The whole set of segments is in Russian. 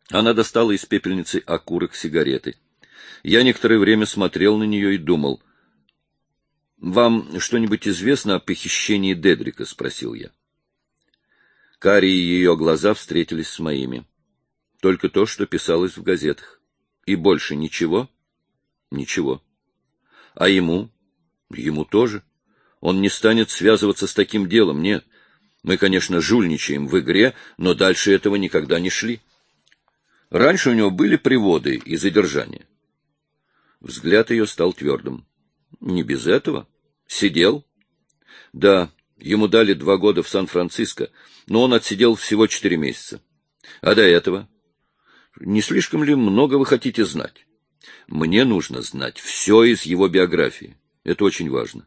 Она достала из пепельницы окурок сигареты. Я некоторое время смотрел на нее и думал. — Вам что-нибудь известно о похищении Дедрика? — спросил я. Карие ее глаза встретились с моими. Только то, что писалось в газетах. И больше ничего? Ничего. А ему? Ему тоже. Он не станет связываться с таким делом, нет. Мы, конечно, жульничаем в игре, но дальше этого никогда не шли. Раньше у него были приводы и задержания. Взгляд ее стал твердым. Не без этого. Сидел. Да, ему дали 2 года в Сан-Франциско, но он отсидел всего 4 месяца. А до этого? Не слишком ли много вы хотите знать? Мне нужно знать все из его биографии. Это очень важно.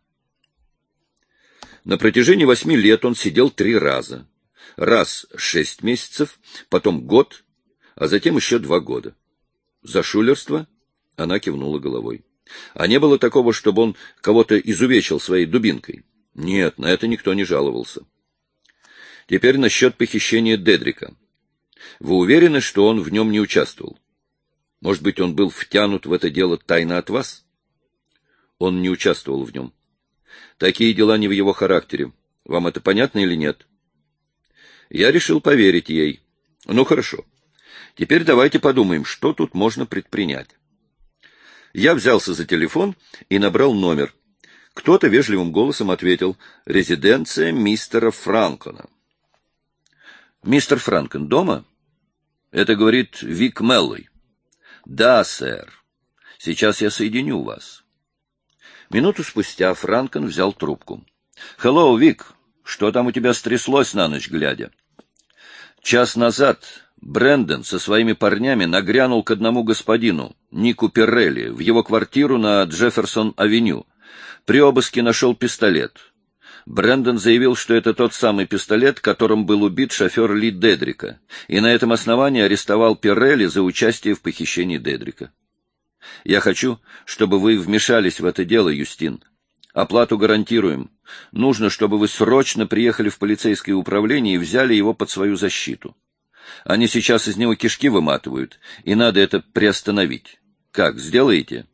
На протяжении 8 лет он сидел 3 раза. Раз 6 месяцев, потом год, а затем еще 2 года. За шулерство? Она кивнула головой. А не было такого, чтобы он кого-то изувечил своей дубинкой? Нет, на это никто не жаловался. Теперь насчет похищения Дедрика. Вы уверены, что он в нем не участвовал? Может быть, он был втянут в это дело тайно от вас? Он не участвовал в нем. Такие дела не в его характере. Вам это понятно или нет? Я решил поверить ей. Ну, хорошо. Теперь давайте подумаем, что тут можно предпринять. Я взялся за телефон и набрал номер. Кто-то вежливым голосом ответил: «Резиденция мистера Франкона». «Мистер Франкон дома?» Это говорит Вик Меллой. «Да, сэр. Сейчас я соединю вас». Минуту спустя Франкон взял трубку. «Hello, Вик. Что там у тебя стряслось на ночь глядя?» Час назад Брэндон со своими парнями нагрянул к одному господину, Нику Пирелли, в его квартиру на Джефферсон-авеню. При обыске нашел пистолет. Брэндон заявил, что это тот самый пистолет, которым был убит шофер Ли Дедрика, и на этом основании арестовал Пирелли за участие в похищении Дедрика. Я хочу, чтобы вы вмешались в это дело, Юстин. Оплату гарантируем. Нужно, чтобы вы срочно приехали в полицейское управление и взяли его под свою защиту. Они сейчас из него кишки выматывают, и надо это приостановить. Как, сделаете?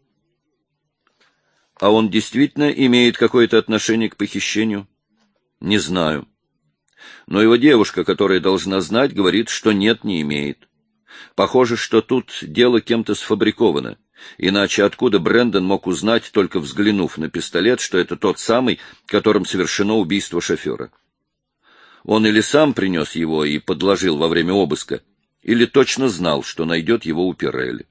А он действительно имеет какое-то отношение к похищению? Не знаю. Но его девушка, которая должна знать, говорит, что нет, не имеет. Похоже, что тут дело кем-то сфабриковано. Иначе откуда Брэндон мог узнать, только взглянув на пистолет, что это тот самый, которым совершено убийство шофера? Он или сам принес его и подложил во время обыска, или точно знал, что найдет его у Пирелли.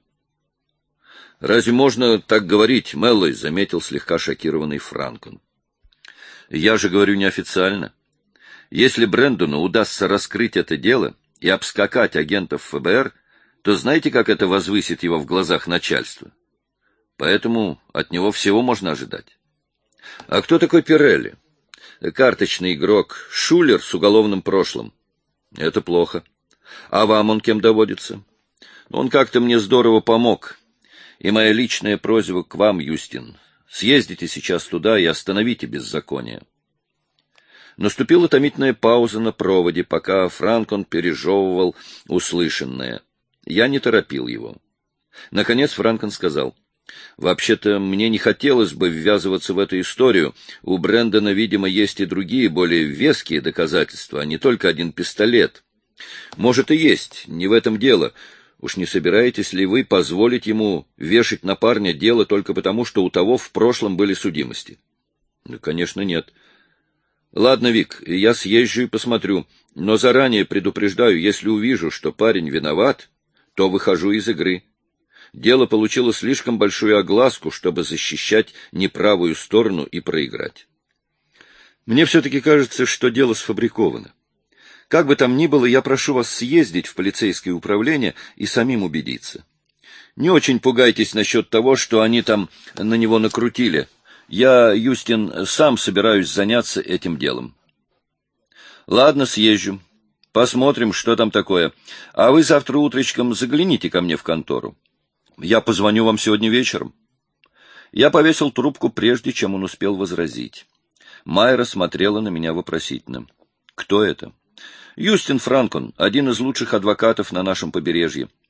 «Разве можно так говорить, Меллой?» — заметил слегка шокированный Франкон. «Я же говорю неофициально. Если Брэндону удастся раскрыть это дело и обскакать агентов ФБР, то знаете, как это возвысит его в глазах начальства? Поэтому от него всего можно ожидать». «А кто такой Пирелли?» «Карточный игрок, шулер с уголовным прошлым». «Это плохо. А вам он кем доводится?» «Он как-то мне здорово помог. И моя личная просьба к вам, Юстин, съездите сейчас туда и остановите беззаконие». Наступила томительная пауза на проводе, пока Франкон пережевывал услышанное. Я не торопил его. Наконец Франкон сказал: «Вообще-то мне не хотелось бы ввязываться в эту историю. У Брэндона, видимо, есть и другие, более веские доказательства, а не только один пистолет. Может и есть, не в этом дело. Уж не собираетесь ли вы позволить ему вешать на парня дело только потому, что у того в прошлом были судимости?» «Ну, конечно, нет». «Ладно, Вик, я съезжу и посмотрю, но заранее предупреждаю, если увижу, что парень виноват, то выхожу из игры. Дело получило слишком большую огласку, чтобы защищать неправую сторону и проиграть. Мне все-таки кажется, что дело сфабриковано. Как бы там ни было, я прошу вас съездить в полицейское управление и самим убедиться. Не очень пугайтесь насчет того, что они там на него накрутили. Я, Юстин, сам собираюсь заняться этим делом». «Ладно, съезжу. Посмотрим, что там такое. А вы завтра утречком загляните ко мне в контору. Я позвоню вам сегодня вечером». Я повесил трубку, прежде чем он успел возразить. Майра смотрела на меня вопросительно. «Кто это?» «Юстин Франкон, один из лучших адвокатов на нашем побережье.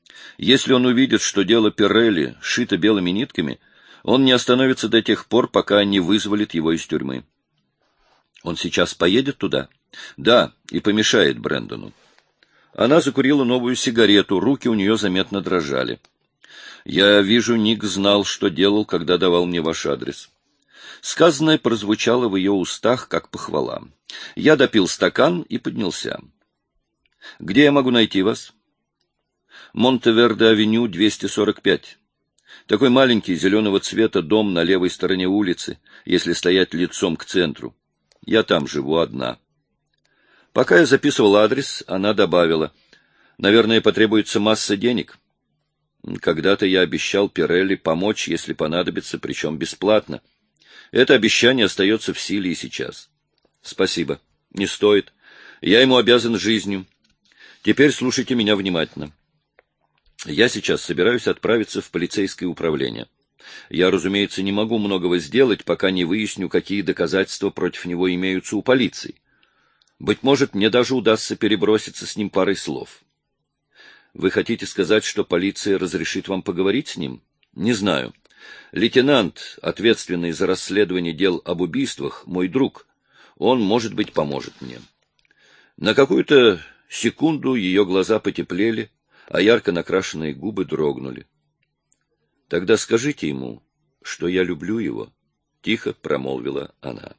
Если он увидит, что дело Пирелли шито белыми нитками, он не остановится до тех пор, пока не вызволит его из тюрьмы. Он сейчас поедет туда? Да, и помешает Брэндону. Она закурила новую сигарету, руки у нее заметно дрожали. Я вижу, Ник знал, что делал, когда давал мне ваш адрес. Сказанное прозвучало в ее устах, как похвала. Я допил стакан и поднялся. Где я могу найти вас? Монтеверде-авеню, 245. Такой маленький, зеленого цвета дом на левой стороне улицы, если стоять лицом к центру. Я там живу одна. Пока я записывал адрес, она добавила: наверное, потребуется масса денег. Когда-то я обещал Пирелли помочь, если понадобится, причем бесплатно. Это обещание остается в силе и сейчас. Спасибо. Не стоит. Я ему обязан жизнью. Теперь слушайте меня внимательно. Я сейчас собираюсь отправиться в полицейское управление. Я, разумеется, не могу многого сделать, пока не выясню, какие доказательства против него имеются у полиции. Быть может, мне даже удастся переброситься с ним парой слов. Вы хотите сказать, что полиция разрешит вам поговорить с ним? Не знаю. Лейтенант, ответственный за расследование дел об убийствах, мой друг. Он, может быть, поможет мне. На какую-то секунду ее глаза потеплели, а ярко накрашенные губы дрогнули. Тогда скажите ему, что я люблю его, — тихо промолвила она.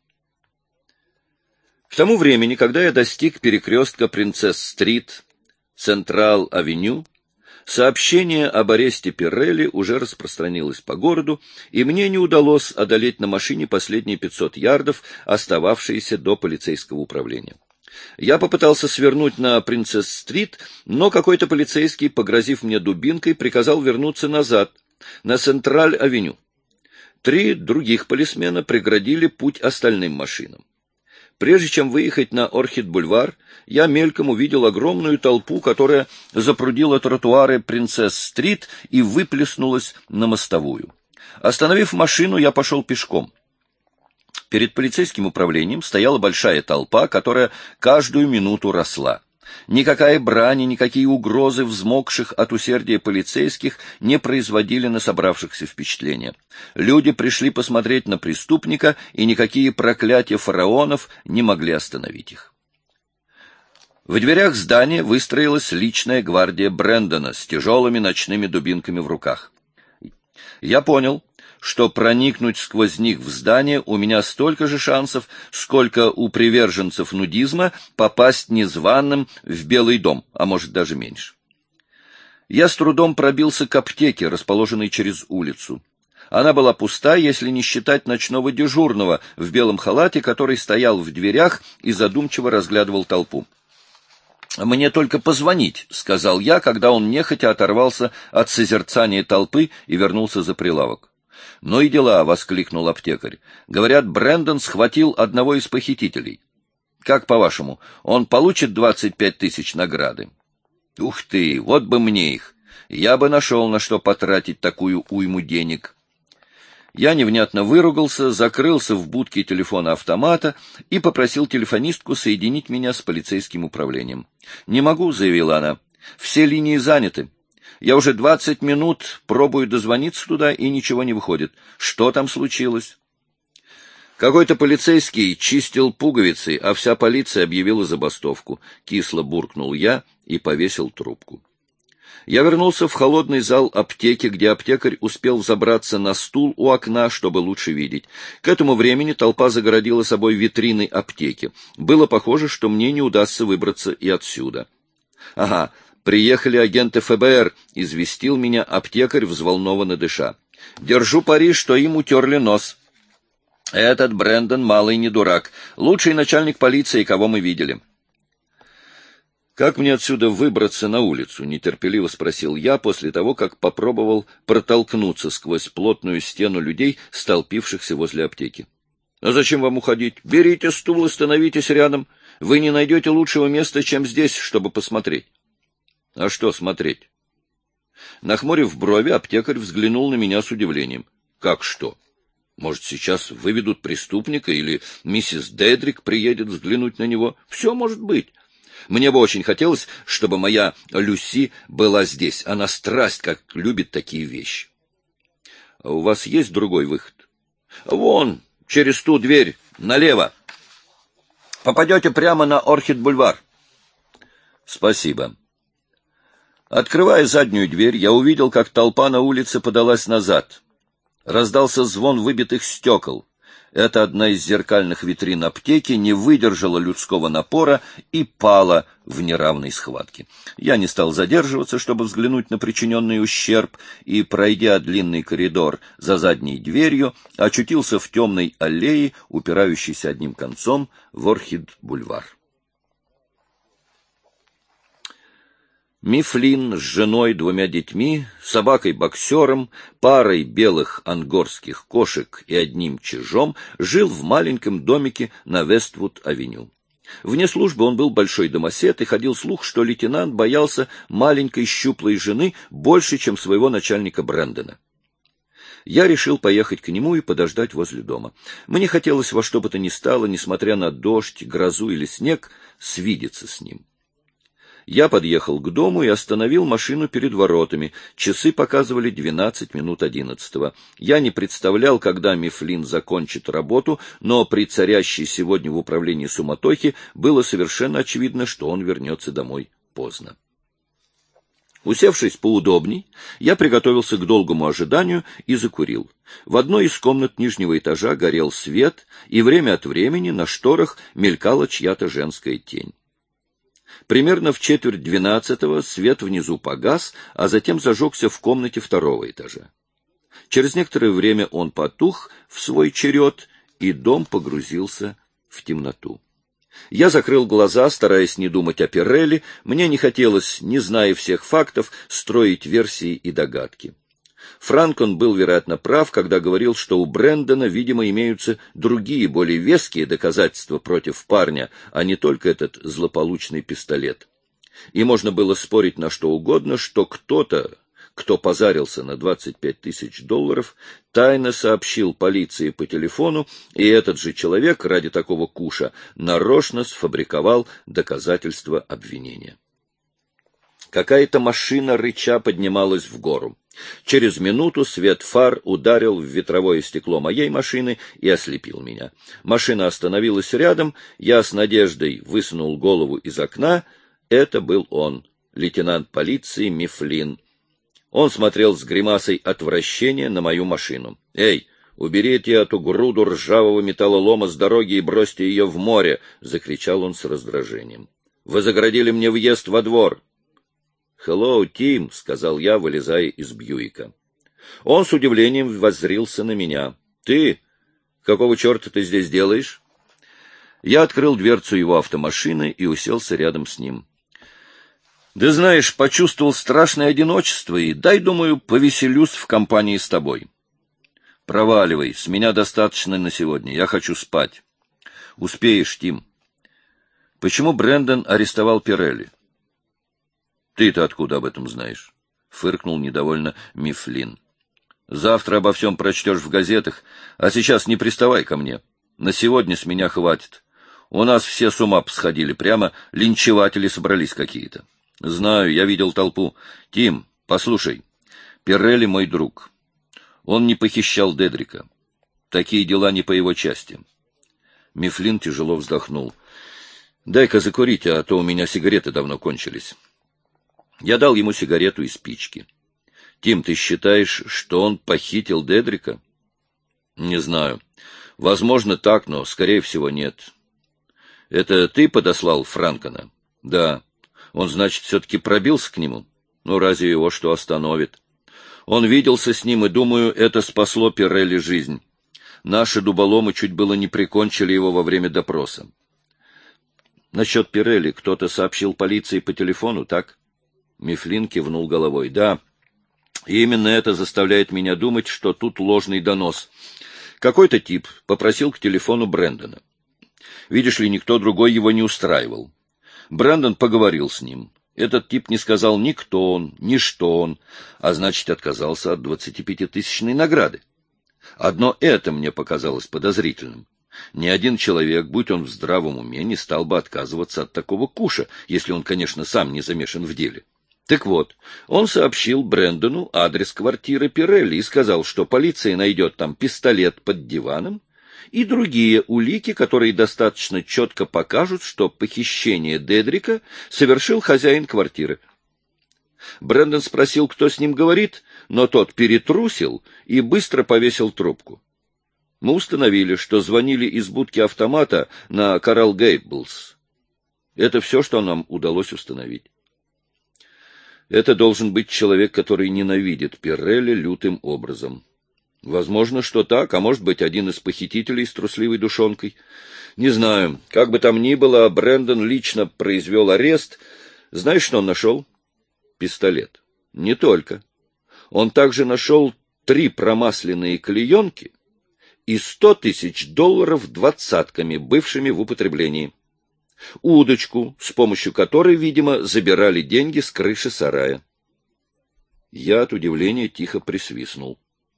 К тому времени, когда я достиг перекрестка Принцесс-стрит, Централ-авеню, сообщение об аресте Пирелли уже распространилось по городу, и мне не удалось одолеть на машине последние 500 ярдов, остававшиеся до полицейского управления. Я попытался свернуть на Принцесс-стрит, но какой-то полицейский, погрозив мне дубинкой, приказал вернуться назад, на Централь-авеню. 3 других полисмена преградили путь остальным машинам. Прежде чем выехать на Орхид-бульвар, я мельком увидел огромную толпу, которая запрудила тротуары Принцесс-стрит и выплеснулась на мостовую. Остановив машину, я пошел пешком. Перед полицейским управлением стояла большая толпа, которая каждую минуту росла. Никакая брань, никакие угрозы взмокших от усердия полицейских не производили на собравшихся впечатления. Люди пришли посмотреть на преступника, и никакие проклятия фараонов не могли остановить их. В дверях здания выстроилась личная гвардия Брэндона с тяжелыми ночными дубинками в руках. Я понял, что проникнуть сквозь них в здание у меня столько же шансов, сколько у приверженцев нудизма попасть незваным в Белый дом, а может даже меньше. Я с трудом пробился к аптеке, расположенной через улицу. Она была пуста, если не считать ночного дежурного в белом халате, который стоял в дверях и задумчиво разглядывал толпу. «Мне только позвонить», — сказал я, когда он нехотя оторвался от созерцания толпы и вернулся за прилавок. «Ну и дела», — воскликнул аптекарь. «Говорят, Брэндон схватил одного из похитителей. Как, по-вашему, он получит 25 тысяч награды?» «Ух ты, вот бы мне их! Я бы нашел, на что потратить такую уйму денег». Я невнятно выругался, закрылся в будке телефона-автомата и попросил телефонистку соединить меня с полицейским управлением. «Не могу», — заявила она. «Все линии заняты. Я уже 20 минут пробую дозвониться туда, и ничего не выходит. Что там случилось?» «Какой-то полицейский чистил пуговицы, а вся полиция объявила забастовку». Кисло буркнул я и повесил трубку. Я вернулся в холодный зал аптеки, где аптекарь успел взобраться на стул у окна, чтобы лучше видеть. К этому времени толпа загородила собой витрины аптеки. Было похоже, что мне не удастся выбраться и отсюда. «Ага, приехали агенты ФБР», — известил меня аптекарь, взволнованно дыша. «Держу пари, что им утерли нос. Этот Брэндон малый не дурак, лучший начальник полиции, кого мы видели». «Как мне отсюда выбраться на улицу?» — нетерпеливо спросил я после того, как попробовал протолкнуться сквозь плотную стену людей, столпившихся возле аптеки. «А зачем вам уходить? Берите стул и становитесь рядом. Вы не найдете лучшего места, чем здесь, чтобы посмотреть». «А что смотреть?» Нахмурив брови, аптекарь взглянул на меня с удивлением. «Как что? Может, сейчас выведут преступника или миссис Дедрик приедет взглянуть на него? Все может быть. Мне бы очень хотелось, чтобы моя Люси была здесь. Она страсть, как любит такие вещи. — А у вас есть другой выход? — Вон, через ту дверь, налево. Попадете прямо на Орхид-бульвар. — Спасибо. Открывая заднюю дверь, я увидел, как толпа на улице подалась назад. Раздался звон выбитых стекол. Эта одна из зеркальных витрин аптеки не выдержала людского напора и пала в неравной схватке. Я не стал задерживаться, чтобы взглянуть на причиненный ущерб, и, пройдя длинный коридор за задней дверью, очутился в темной аллее, упирающейся одним концом в Орхид-бульвар. Мифлин с женой, 2 детьми, собакой-боксером, парой белых ангорских кошек и одним чижом жил в маленьком домике на Вествуд-авеню. Вне службы он был большой домосед, и ходил слух, что лейтенант боялся маленькой щуплой жены больше, чем своего начальника Брэндона. Я решил поехать к нему и подождать возле дома. Мне хотелось во что бы то ни стало, несмотря на дождь, грозу или снег, свидеться с ним. Я подъехал к дому и остановил машину перед воротами. Часы показывали 12 минут 11. Я не представлял, когда Мифлин закончит работу, но при царящей сегодня в управлении суматохе было совершенно очевидно, что он вернется домой поздно. Усевшись поудобней, я приготовился к долгому ожиданию и закурил. В одной из комнат нижнего этажа горел свет, и время от времени на шторах мелькала чья-то женская тень. Примерно в 11:45 свет внизу погас, а затем зажегся в комнате второго этажа. Через некоторое время он потух в свой черед, и дом погрузился в темноту. Я закрыл глаза, стараясь не думать о Пирелли. Мне не хотелось, не зная всех фактов, строить версии и догадки. Франкон был, вероятно, прав, когда говорил, что у Брэндона, видимо, имеются другие, более веские доказательства против парня, а не только этот злополучный пистолет. И можно было спорить на что угодно, что кто-то, кто позарился на $25 000, тайно сообщил полиции по телефону, и этот же человек ради такого куша нарочно сфабриковал доказательства обвинения. Какая-то машина рыча поднималась в гору. Через минуту свет фар ударил в ветровое стекло моей машины и ослепил меня. Машина остановилась рядом, я с надеждой высунул голову из окна. Это был он, лейтенант полиции Мифлин. Он смотрел с гримасой отвращения на мою машину. «Эй, уберите эту груду ржавого металлолома с дороги и бросьте ее в море!» — закричал он с раздражением. «Вы загородили мне въезд во двор!» «Hello, Тим», — сказал я, вылезая из Бьюика. Он с удивлением воззрился на меня. «Ты? Какого черта ты здесь делаешь?» Я открыл дверцу его автомашины и уселся рядом с ним. «Да знаешь, почувствовал страшное одиночество и, дай, думаю, повеселюсь в компании с тобой». «Проваливай, с меня достаточно на сегодня, я хочу спать». «Успеешь, Тим». «Почему Брэндон арестовал Пирелли?» «Ты-то откуда об этом знаешь?» — фыркнул недовольно Мифлин. «Завтра обо всем прочтешь в газетах, а сейчас не приставай ко мне. На сегодня с меня хватит. У нас все с ума посходили, прямо линчеватели собрались какие-то. Знаю, я видел толпу. Тим, послушай, Пирелли мой друг. Он не похищал Дедрика. Такие дела не по его части». Мифлин тяжело вздохнул. «Дай-ка закурить, а то у меня сигареты давно кончились». Я дал ему сигарету и спички. «Тим, ты считаешь, что он похитил Дедрика?» «Не знаю. Возможно, так, но, скорее всего, нет». «Это ты подослал Франкона?» «Да. Он, значит, все-таки пробился к нему? Ну, разве его что остановит?» «Он виделся с ним, и, думаю, это спасло Пирелли жизнь. Наши дуболомы чуть было не прикончили его во время допроса». «Насчет Пирелли кто-то сообщил полиции по телефону, так?» Мифлин кивнул головой. «Да, и именно это заставляет меня думать, что тут ложный донос. Какой-то тип попросил к телефону Брэндона. Видишь ли, никто другой его не устраивал. Брэндон поговорил с ним. Этот тип не сказал ни кто он, ни что он, а значит, отказался от 25-тысячной награды. Одно это мне показалось подозрительным. Ни один человек, будь он в здравом уме, не стал бы отказываться от такого куша, если он, конечно, сам не замешан в деле. Так вот, он сообщил Брэндону адрес квартиры Пирелли и сказал, что полиция найдет там пистолет под диваном и другие улики, которые достаточно четко покажут, что похищение Дедрика совершил хозяин квартиры. Брэндон спросил, кто с ним говорит, но тот перетрусил и быстро повесил трубку. Мы установили, что звонили из будки автомата на Коралл Гейблс. Это все, что нам удалось установить. Это должен быть человек, который ненавидит Пирелли лютым образом. Возможно, что так, а может быть, один из похитителей с трусливой душонкой. Не знаю. Как бы там ни было, Брэндон лично произвел арест. Знаешь, что он нашел? Пистолет. Не только. Он также нашел 3 промасленные клеенки и $100 000 двадцатками, бывшими в употреблении. Удочку, с помощью которой, видимо, забирали деньги с крыши сарая. Я от удивления тихо присвистнул.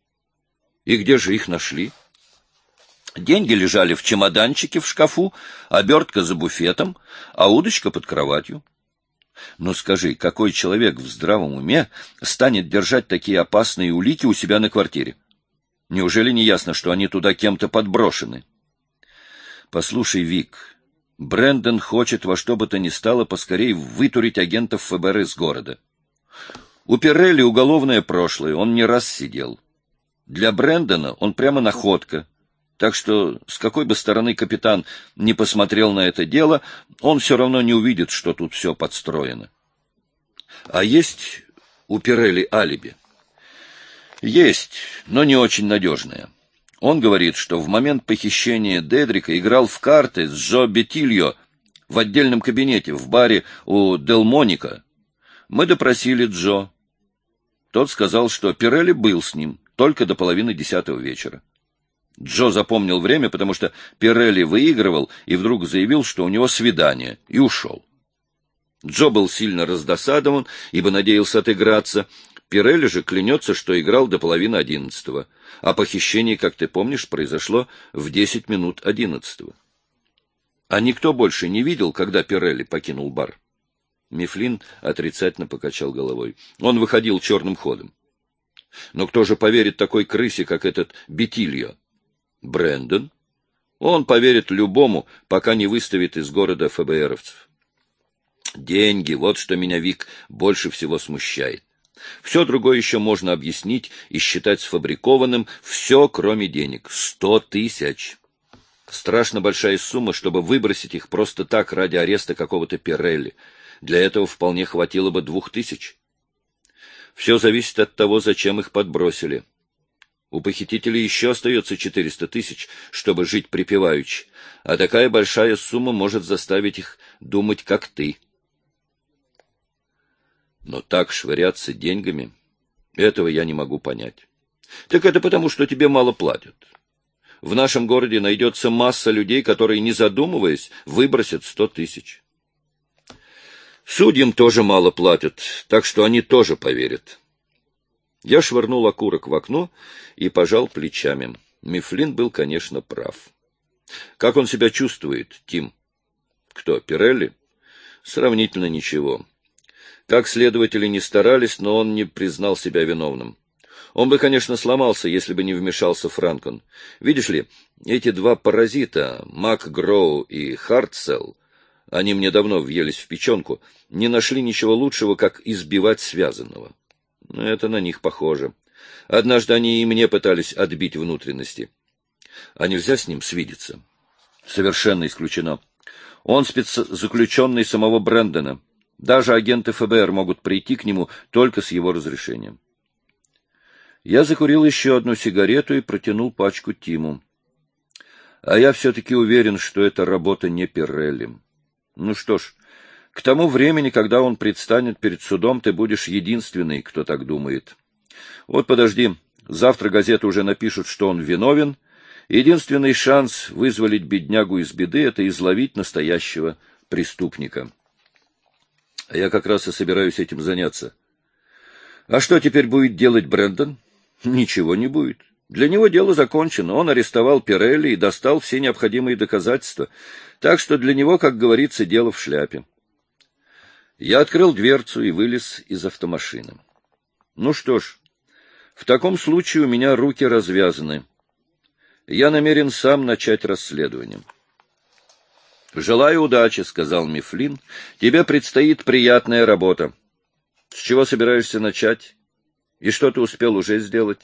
И где же их нашли? Деньги лежали в чемоданчике в шкафу, обертка за буфетом, а удочка под кроватью. Но скажи, какой человек в здравом уме станет держать такие опасные улики у себя на квартире? Неужели не ясно, что они туда кем-то подброшены? Послушай, Вик, Брэндон хочет во что бы то ни стало поскорее вытурить агентов ФБР из города. У Пирелли уголовное прошлое, он не раз сидел. Для Брэндона он прямо находка. Так что, с какой бы стороны капитан не посмотрел на это дело, он все равно не увидит, что тут все подстроено. А есть у Пирелли алиби? Есть, но не очень надежное. Он говорит, что в момент похищения Дедрика играл в карты с Джо Бетильо в отдельном кабинете в баре у Делмоника. Мы допросили Джо. Тот сказал, что Пирелли был с ним только до 9:30 вечера. Джо запомнил время, потому что Пирелли выигрывал и вдруг заявил, что у него свидание, и ушел. Джо был сильно раздосадован, ибо надеялся отыграться. Пирелли же клянется, что играл до 10:30, а похищение, как ты помнишь, произошло в 10:50. А никто больше не видел, когда Пирелли покинул бар? Мифлин отрицательно покачал головой. Он выходил черным ходом. Но кто же поверит такой крысе, как этот Бетильо? Брэндон? Он поверит любому, пока не выставит из города ФБРовцев. Деньги — вот что меня, Вик, больше всего смущает. Все другое еще можно объяснить и считать сфабрикованным, все, кроме денег. 100 000. Страшно большая сумма, чтобы выбросить их просто так ради ареста какого-то Пирелли. Для этого вполне хватило бы 2000. Все зависит от того, зачем их подбросили. У похитителей еще остается 400 000, чтобы жить припеваючи, а такая большая сумма может заставить их думать, как ты. Но так швыряться деньгами, этого я не могу понять. Так это потому, что тебе мало платят. В нашем городе найдется масса людей, которые, не задумываясь, выбросят 100 000. Судьям тоже мало платят, так что они тоже поверят. Я швырнул окурок в окно и пожал плечами. Мифлин был, конечно, прав. Как он себя чувствует, Тим? Кто, Пирелли? Сравнительно ничего. Как следователи не старались, но он не признал себя виновным. Он бы, конечно, сломался, если бы не вмешался Франкон. Видишь ли, эти два паразита, МакГроу и Хартселл, они мне давно въелись в печенку, не нашли ничего лучшего, как избивать связанного. Это на них похоже. Однажды они и мне пытались отбить внутренности. А нельзя с ним свидеться? Совершенно исключено. Он спецзаключенный самого Брэндона. Даже агенты ФБР могут прийти к нему только с его разрешением. Я закурил еще одну сигарету и протянул пачку Тиму. А я все-таки уверен, что это работа не Пирелли. Ну что ж, к тому времени, когда он предстанет перед судом, ты будешь единственный, кто так думает. Вот подожди, завтра газеты уже напишут, что он виновен. Единственный шанс вызволить беднягу из беды — это изловить настоящего преступника. А я как раз и собираюсь этим заняться. А что теперь будет делать Брэндон? Ничего не будет. Для него дело закончено. Он арестовал Пирелли и достал все необходимые доказательства. Так что для него, как говорится, дело в шляпе. Я открыл дверцу и вылез из автомашины. Ну что ж, в таком случае у меня руки развязаны. Я намерен сам начать расследование. «Желаю удачи», — сказал Мифлин. «Тебе предстоит приятная работа. С чего собираешься начать? И что ты успел уже сделать?»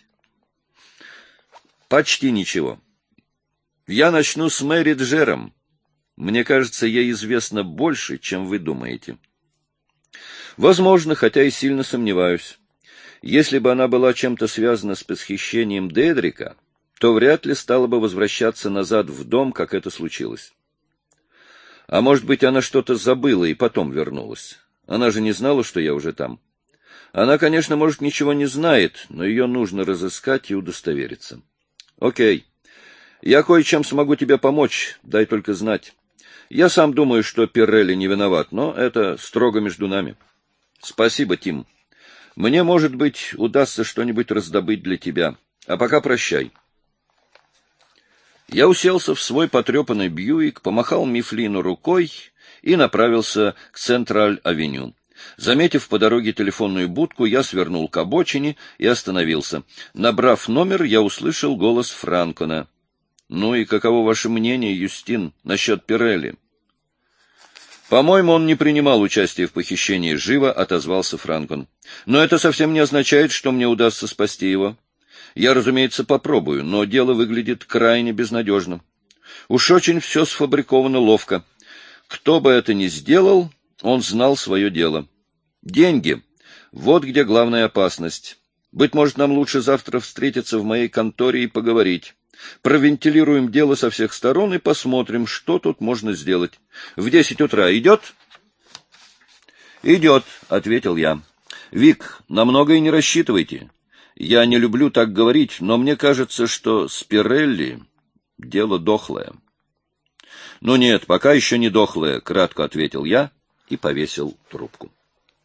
«Почти ничего. Я начну с Мэри Джером. Мне кажется, ей известно больше, чем вы думаете». «Возможно, хотя и сильно сомневаюсь. Если бы она была чем-то связана с похищением Дедрика, то вряд ли стала бы возвращаться назад в дом, как это случилось. А может быть, она что-то забыла и потом вернулась. Она же не знала, что я уже там. Она, конечно, может, ничего не знает, но ее нужно разыскать и удостовериться. Окей. Я кое-чем смогу тебе помочь, дай только знать. Я сам думаю, что Пирелли не виноват, но это строго между нами. Спасибо, Тим. Мне, может быть, удастся что-нибудь раздобыть для тебя. А пока прощай. Я уселся в свой потрепанный Бьюик, помахал Мифлину рукой и направился к Централь-авеню. Заметив по дороге телефонную будку, я свернул к обочине и остановился. Набрав номер, я услышал голос Франкона. — Ну и каково ваше мнение, Юстин, насчет Пирелли? — По-моему, он не принимал участия в похищении живо, — отозвался Франкон. — Но это совсем не означает, что мне удастся спасти его. Я, разумеется, попробую, но дело выглядит крайне безнадежно. Уж очень все сфабриковано ловко. Кто бы это ни сделал, он знал свое дело. Деньги — вот где главная опасность. Быть может, нам лучше завтра встретиться в моей конторе и поговорить. Провентилируем дело со всех сторон и посмотрим, что тут можно сделать. В 10 утра идет? — Идет, — ответил я. — Вик, на многое не рассчитывайте. Я не люблю так говорить, но мне кажется, что с Пирелли дело дохлое. — Ну нет, пока еще не дохлое, — кратко ответил я и повесил трубку.